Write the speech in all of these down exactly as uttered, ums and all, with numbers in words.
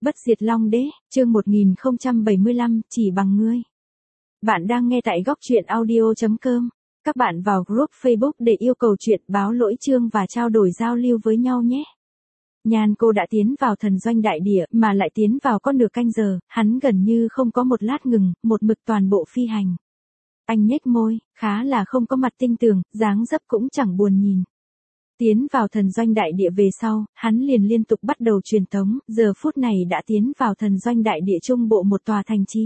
Bất diệt Long Đế, chương một nghìn không trăm bảy mươi lăm, chỉ bằng ngươi. Bạn đang nghe tại góc truyện audio chấm com. Các bạn vào group Facebook để yêu cầu chuyện báo lỗi chương và trao đổi giao lưu với nhau nhé. Nhan cô đã tiến vào thần doanh đại địa mà lại tiến vào có nửa canh giờ, hắn gần như không có một lát ngừng, một mực toàn bộ phi hành. Anh nhếch môi, khá là không có mặt tinh tường, dáng dấp cũng chẳng buồn nhìn. Tiến vào thần doanh đại địa về sau, hắn liền liên tục bắt đầu truyền tống, giờ phút này đã tiến vào thần doanh đại địa trung bộ một tòa thành chi.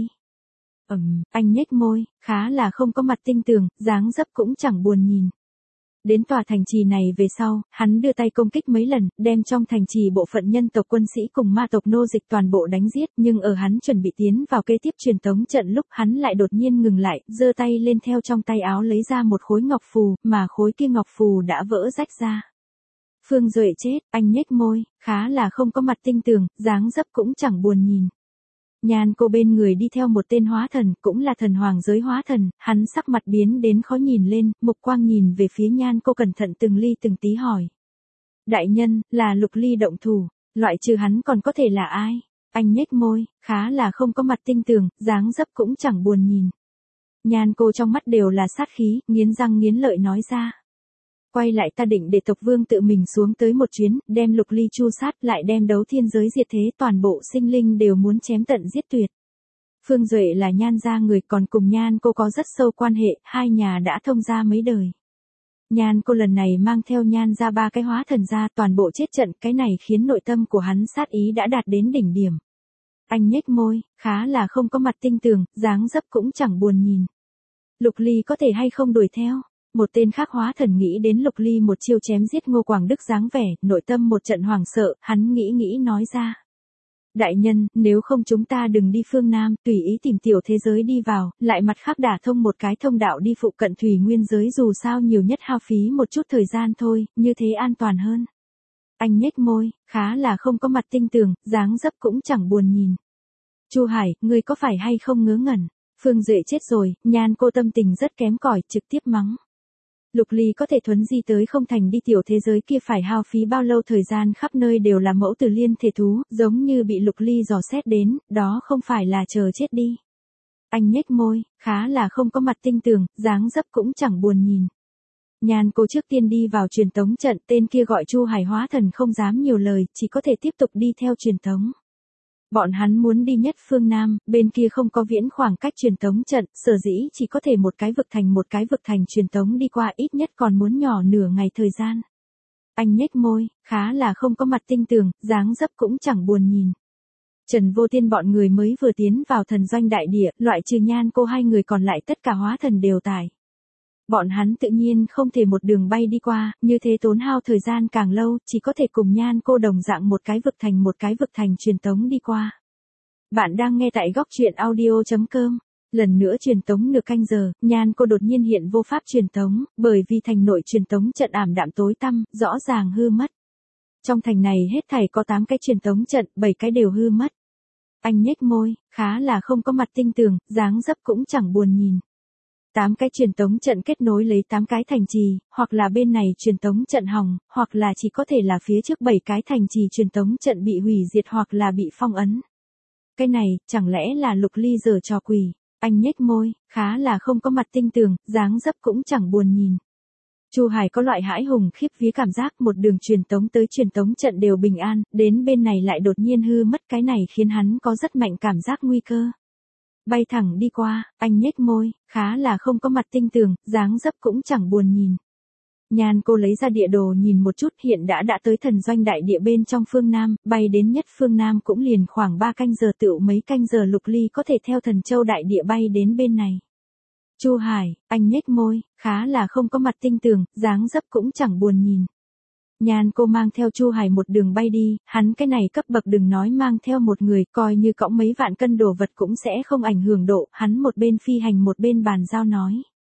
Ừm, anh nhếch môi, khá là không có mặt tinh tường, dáng dấp cũng chẳng buồn nhìn. Đến tòa thành trì này về sau, hắn đưa tay công kích mấy lần, đem trong thành trì bộ phận nhân tộc quân sĩ cùng ma tộc nô dịch toàn bộ đánh giết, nhưng ở hắn chuẩn bị tiến vào kế tiếp truyền tống trận lúc hắn lại đột nhiên ngừng lại, giơ tay lên theo trong tay áo lấy ra một khối ngọc phù, mà khối kia ngọc phù đã vỡ rách ra. Phương Duệ chết, anh nhếch môi, khá là không có mặt tinh tường, dáng dấp cũng chẳng buồn nhìn. Nhan cô bên người đi theo một tên hóa thần, cũng là thần hoàng giới hóa thần, hắn sắc mặt biến đến khó nhìn lên, mục quang nhìn về phía Nhan cô cẩn thận từng ly từng tí hỏi. Đại nhân, là Lục Ly động thủ, loại trừ hắn còn có thể là ai? Anh nhếch môi, khá là không có mặt tinh tường, dáng dấp cũng chẳng buồn nhìn. Nhan cô trong mắt đều là sát khí, nghiến răng nghiến lợi nói ra. Quay lại ta định để tộc vương tự mình xuống tới một chuyến, đem Lục Ly chu sát lại đem đấu thiên giới diệt thế toàn bộ sinh linh đều muốn chém tận giết tuyệt. Phương Duệ là Nhan gia người còn cùng Nhan cô có rất sâu quan hệ, hai nhà đã thông gia mấy đời. Nhan cô lần này mang theo Nhan gia ba cái hóa thần gia toàn bộ chết trận, cái này khiến nội tâm của hắn sát ý đã đạt đến đỉnh điểm. Anh nhếch môi, khá là không có mặt tinh tường, dáng dấp cũng chẳng buồn nhìn. Lục Ly có thể hay không đuổi theo? Một tên khác hóa thần nghĩ đến Lục Ly một chiêu chém giết Ngô Quảng Đức dáng vẻ, nội tâm một trận hoảng sợ, hắn nghĩ nghĩ nói ra. Đại nhân, nếu không chúng ta đừng đi phương Nam, tùy ý tìm tiểu thế giới đi vào, lại mặt khác đả thông một cái thông đạo đi phụ cận thủy nguyên giới dù sao nhiều nhất hao phí một chút thời gian thôi, như thế an toàn hơn. Anh nhếch môi, khá là không có mặt tinh tường, dáng dấp cũng chẳng buồn nhìn. Chu Hải, ngươi có phải hay không ngớ ngẩn? Phương Duệ chết rồi, Nhan cô tâm tình rất kém cỏi, trực tiếp mắng. Lục Ly có thể thuấn di tới không thành đi tiểu thế giới kia phải hao phí bao lâu thời gian khắp nơi đều là mẫu tử liên thể thú, giống như bị Lục Ly dò xét đến, đó không phải là chờ chết đi. Anh nhếch môi, khá là không có mặt tinh tường, dáng dấp cũng chẳng buồn nhìn. Nhan cô trước tiên đi vào truyền tống trận, tên kia gọi Chu Hải hóa thần không dám nhiều lời, chỉ có thể tiếp tục đi theo truyền tống. Bọn hắn muốn đi nhất phương Nam, bên kia không có viễn khoảng cách truyền tống trận, sở dĩ chỉ có thể một cái vực thành một cái vực thành truyền tống đi qua ít nhất còn muốn nhỏ nửa ngày thời gian. Anh nhếch môi, khá là không có mặt tinh tường, dáng dấp cũng chẳng buồn nhìn. Trần Vô Tiên bọn người mới vừa tiến vào thần doanh đại địa, loại trừ Nhan cô hai người còn lại tất cả hóa thần đều tải. Bọn hắn tự nhiên không thể một đường bay đi qua, như thế tốn hao thời gian càng lâu, chỉ có thể cùng Nhan cô đồng dạng một cái vực thành một cái vực thành truyền tống đi qua. Bạn đang nghe tại góc truyện audio chấm com. Lần nữa truyền tống nửa canh giờ, Nhan cô đột nhiên hiện vô pháp truyền tống, bởi vì thành nội truyền tống trận ảm đạm tối tăm, rõ ràng hư mất. Trong thành này hết thảy có tám cái truyền tống trận, bảy cái đều hư mất. Anh nhếch môi, khá là không có mặt tinh tường, dáng dấp cũng chẳng buồn nhìn. Tám cái truyền tống trận kết nối lấy tám cái thành trì, hoặc là bên này truyền tống trận hỏng, hoặc là chỉ có thể là phía trước bảy cái thành trì truyền tống trận bị hủy diệt hoặc là bị phong ấn. Cái này, chẳng lẽ là Lục Ly giở trò quỷ? Anh nhếch môi, khá là không có mặt tinh tường, dáng dấp cũng chẳng buồn nhìn. Chu Hải có loại hãi hùng khiếp vía cảm giác một đường truyền tống tới truyền tống trận đều bình an, đến bên này lại đột nhiên hư mất, cái này khiến hắn có rất mạnh cảm giác nguy cơ. Bay thẳng đi qua, anh nhếch môi, khá là không có mặt tinh tường, dáng dấp cũng chẳng buồn nhìn. Nhan cô lấy ra địa đồ nhìn một chút, hiện đã đã tới thần doanh đại địa bên trong phương Nam, bay đến nhất phương Nam cũng liền khoảng ba canh giờ tựu mấy canh giờ Lục Ly có thể theo thần châu đại địa bay đến bên này. Chu Hải, anh nhếch môi, khá là không có mặt tinh tường, dáng dấp cũng chẳng buồn nhìn. Nhan cô mang theo Chu Hải một đường bay đi, hắn cái này cấp bậc đừng nói mang theo một người, coi như cõng mấy vạn cân đồ vật cũng sẽ không ảnh hưởng độ, hắn một bên phi hành một bên bàn giao nói.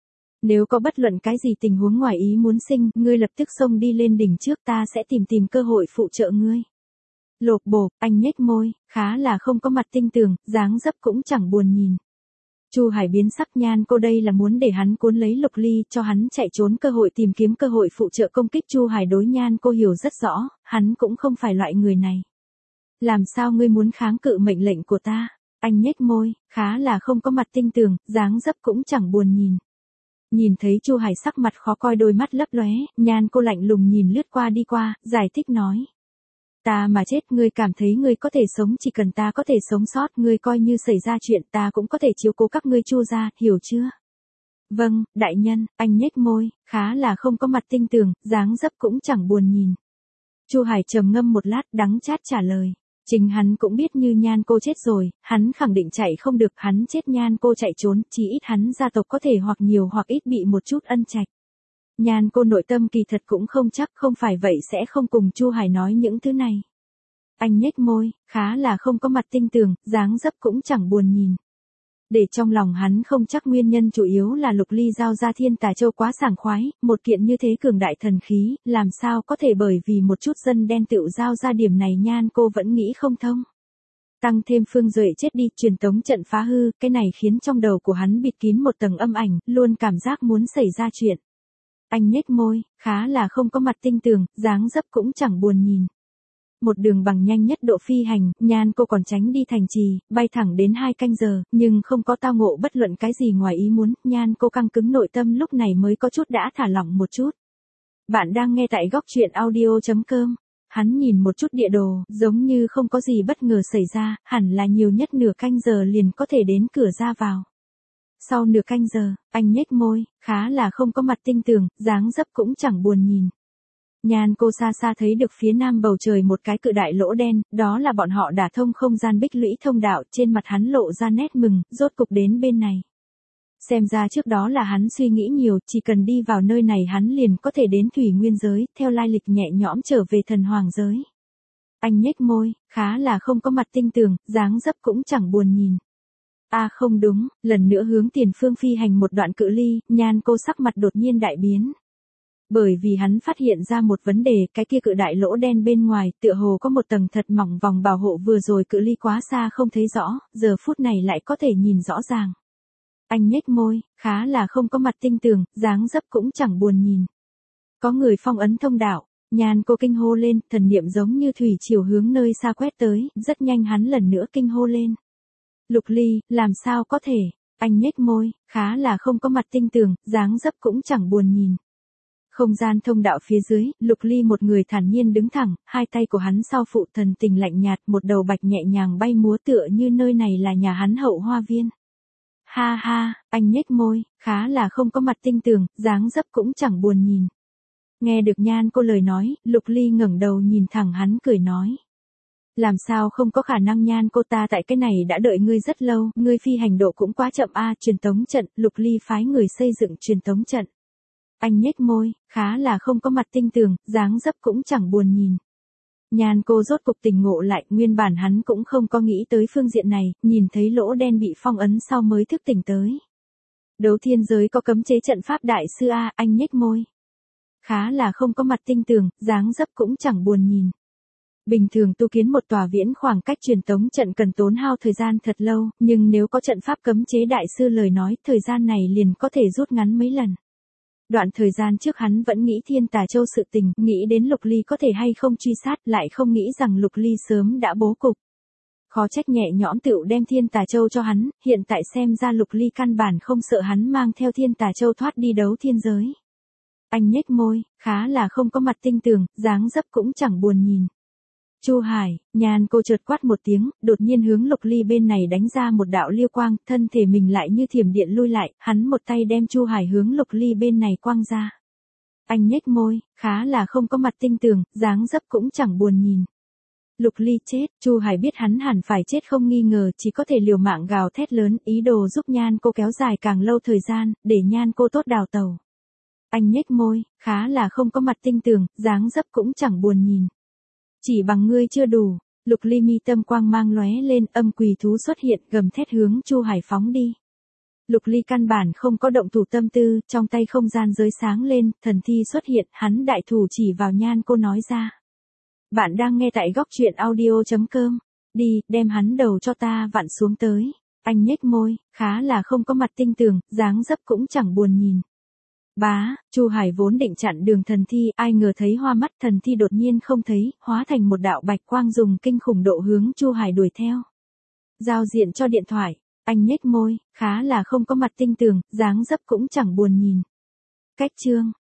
Nếu có bất luận cái gì tình huống ngoài ý muốn sinh, ngươi lập tức xông đi lên đỉnh trước, ta sẽ tìm tìm cơ hội phụ trợ ngươi. Lộp bộp, anh nhếch môi, khá là không có mặt tinh tường, dáng dấp cũng chẳng buồn nhìn. Chu Hải biến sắc, Nhan cô đây là muốn để hắn cuốn lấy Lục Ly, cho hắn chạy trốn cơ hội, tìm kiếm cơ hội phụ trợ công kích. Chu Hải đối Nhan cô hiểu rất rõ, hắn cũng không phải loại người này. Làm sao ngươi muốn kháng cự mệnh lệnh của ta? Anh nhếch môi, khá là không có mặt tinh tường, dáng dấp cũng chẳng buồn nhìn. Nhìn thấy Chu Hải sắc mặt khó coi, đôi mắt lấp lóe, Nhan cô lạnh lùng nhìn lướt qua đi qua, giải thích nói. Ta mà chết, ngươi cảm thấy ngươi có thể sống, chỉ cần ta có thể sống sót, ngươi coi như xảy ra chuyện ta cũng có thể chiếu cố các ngươi Chu gia, hiểu chưa? Vâng, đại nhân. Anh nhếch môi, khá là không có mặt tinh tường, dáng dấp cũng chẳng buồn nhìn. Chu Hải trầm ngâm một lát, đắng chát trả lời. Chính hắn cũng biết như Nhan cô chết rồi, hắn khẳng định chạy không được, hắn chết Nhan cô chạy trốn, chỉ ít hắn gia tộc có thể hoặc nhiều hoặc ít bị một chút ân trạch. Nhan cô nội tâm kỳ thật cũng không chắc, không phải vậy sẽ không cùng Chu Hải nói những thứ này. Anh nhếch môi, khá là không có mặt tinh tường, dáng dấp cũng chẳng buồn nhìn. Để trong lòng hắn không chắc nguyên nhân chủ yếu là Lục Ly giao ra Thiên Tà Châu quá sảng khoái, một kiện như thế cường đại thần khí, làm sao có thể bởi vì một chút dân đen tựu giao ra điểm này, Nhan cô vẫn nghĩ không thông. Tăng thêm Phương Duệ chết đi, truyền tống trận phá hư, cái này khiến trong đầu của hắn bịt kín một tầng âm ảnh, luôn cảm giác muốn xảy ra chuyện. Anh nhếch môi, khá là không có mặt tinh tường, dáng dấp cũng chẳng buồn nhìn. Một đường bằng nhanh nhất độ phi hành, Nhan cô còn tránh đi thành trì, bay thẳng đến hai canh giờ, nhưng không có tao ngộ bất luận cái gì ngoài ý muốn, Nhan cô căng cứng nội tâm lúc này mới có chút đã thả lỏng một chút. Bạn đang nghe tại góc truyện audio chấm com. Hắn nhìn một chút địa đồ, giống như không có gì bất ngờ xảy ra, hẳn là nhiều nhất nửa canh giờ liền có thể đến cửa ra vào. Sau nửa canh giờ, anh nhếch môi, khá là không có mặt tinh tường, dáng dấp cũng chẳng buồn nhìn. Nhan cô xa xa thấy được phía nam bầu trời một cái cự đại lỗ đen, đó là bọn họ đả thông không gian bích lũy thông đạo, trên mặt hắn lộ ra nét mừng, rốt cục đến bên này. Xem ra trước đó là hắn suy nghĩ nhiều, chỉ cần đi vào nơi này hắn liền có thể đến thủy nguyên giới, theo lai lịch nhẹ nhõm trở về thần hoàng giới. Anh nhếch môi, khá là không có mặt tinh tường, dáng dấp cũng chẳng buồn nhìn. A à không đúng, lần nữa hướng tiền phương phi hành một đoạn cự ly, Nhan cô sắc mặt đột nhiên đại biến. Bởi vì hắn phát hiện ra một vấn đề, cái kia cự đại lỗ đen bên ngoài, tựa hồ có một tầng thật mỏng vòng bảo hộ, vừa rồi cự ly quá xa không thấy rõ, giờ phút này lại có thể nhìn rõ ràng. Anh nhếch môi, khá là không có mặt tinh tường, dáng dấp cũng chẳng buồn nhìn. Có người phong ấn thông đạo, Nhan cô kinh hô lên, thần niệm giống như thủy triều hướng nơi xa quét tới, rất nhanh hắn lần nữa kinh hô lên. Lục Ly, làm sao có thể? Anh nhếch môi, khá là không có mặt tinh tường, dáng dấp cũng chẳng buồn nhìn. Không gian thông đạo phía dưới, Lục Ly một người thản nhiên đứng thẳng, hai tay của hắn sau phụ, thần tình lạnh nhạt, một đầu bạch nhẹ nhàng bay múa, tựa như nơi này là nhà hắn hậu hoa viên. Ha ha, anh nhếch môi, khá là không có mặt tinh tường, dáng dấp cũng chẳng buồn nhìn. Nghe được Nhan cô lời nói, Lục Ly ngẩng đầu nhìn thẳng hắn cười nói. Làm sao không có khả năng, Nhan cô, ta tại cái này đã đợi ngươi rất lâu, ngươi phi hành độ cũng quá chậm a. Truyền tống trận, Lục Ly phái người xây dựng truyền tống trận. Anh nhếch môi, khá là không có mặt tinh tường, dáng dấp cũng chẳng buồn nhìn. Nhan cô rốt cục tỉnh ngộ lại, nguyên bản hắn cũng không có nghĩ tới phương diện này, nhìn thấy lỗ đen bị phong ấn sau mới thức tỉnh tới. Đấu thiên giới có cấm chế trận pháp đại sư a. Anh nhếch môi, khá là không có mặt tinh tường, dáng dấp cũng chẳng buồn nhìn. Bình thường tu kiến một tòa viễn khoảng cách truyền tống trận cần tốn hao thời gian thật lâu, nhưng nếu có trận pháp cấm chế đại sư lời nói, thời gian này liền có thể rút ngắn mấy lần. Đoạn thời gian trước hắn vẫn nghĩ Thiên Tà Châu sự tình, nghĩ đến Lục Ly có thể hay không truy sát, lại không nghĩ rằng Lục Ly sớm đã bố cục. Khó trách nhẹ nhõm tựu đem Thiên Tà Châu cho hắn, hiện tại xem ra Lục Ly căn bản không sợ hắn mang theo Thiên Tà Châu thoát đi đấu thiên giới. Anh nhếch môi, khá là không có mặt tinh tường, dáng dấp cũng chẳng buồn nhìn. Chu Hải, Nhan cô chợt quát một tiếng, đột nhiên hướng Lục Ly bên này đánh ra một đạo liêu quang, thân thể mình lại như thiểm điện lui lại, hắn một tay đem Chu Hải hướng Lục Ly bên này quang ra. Anh nhếch môi, khá là không có mặt tinh tường, dáng dấp cũng chẳng buồn nhìn. Lục Ly chết, Chu Hải biết hắn hẳn phải chết không nghi ngờ, chỉ có thể liều mạng gào thét lớn, ý đồ giúp Nhan cô kéo dài càng lâu thời gian, để Nhan cô tốt đào tàu. Anh nhếch môi, khá là không có mặt tinh tường, dáng dấp cũng chẳng buồn nhìn. Chỉ bằng ngươi chưa đủ. Lục Ly mi tâm quang mang lóe lên, âm quỷ thú xuất hiện, gầm thét hướng Chu Hải phóng đi. Lục Ly căn bản không có động thủ tâm tư, trong tay không gian giới sáng lên, thần thi xuất hiện, hắn đại thủ chỉ vào Nhan cô nói ra. Bạn đang nghe tại góc truyện audio chấm com. Đi, đem hắn đầu cho ta vặn xuống tới. Anh nhếch môi, khá là không có mặt tinh tường, dáng dấp cũng chẳng buồn nhìn. Bá, Chu Hải vốn định chặn đường thần thi, ai ngờ thấy hoa mắt thần thi đột nhiên không thấy, hóa thành một đạo bạch quang dùng kinh khủng độ hướng Chu Hải đuổi theo. Giao diện cho điện thoại, anh nhếch môi, khá là không có mặt tinh tường, dáng dấp cũng chẳng buồn nhìn. Cách chương,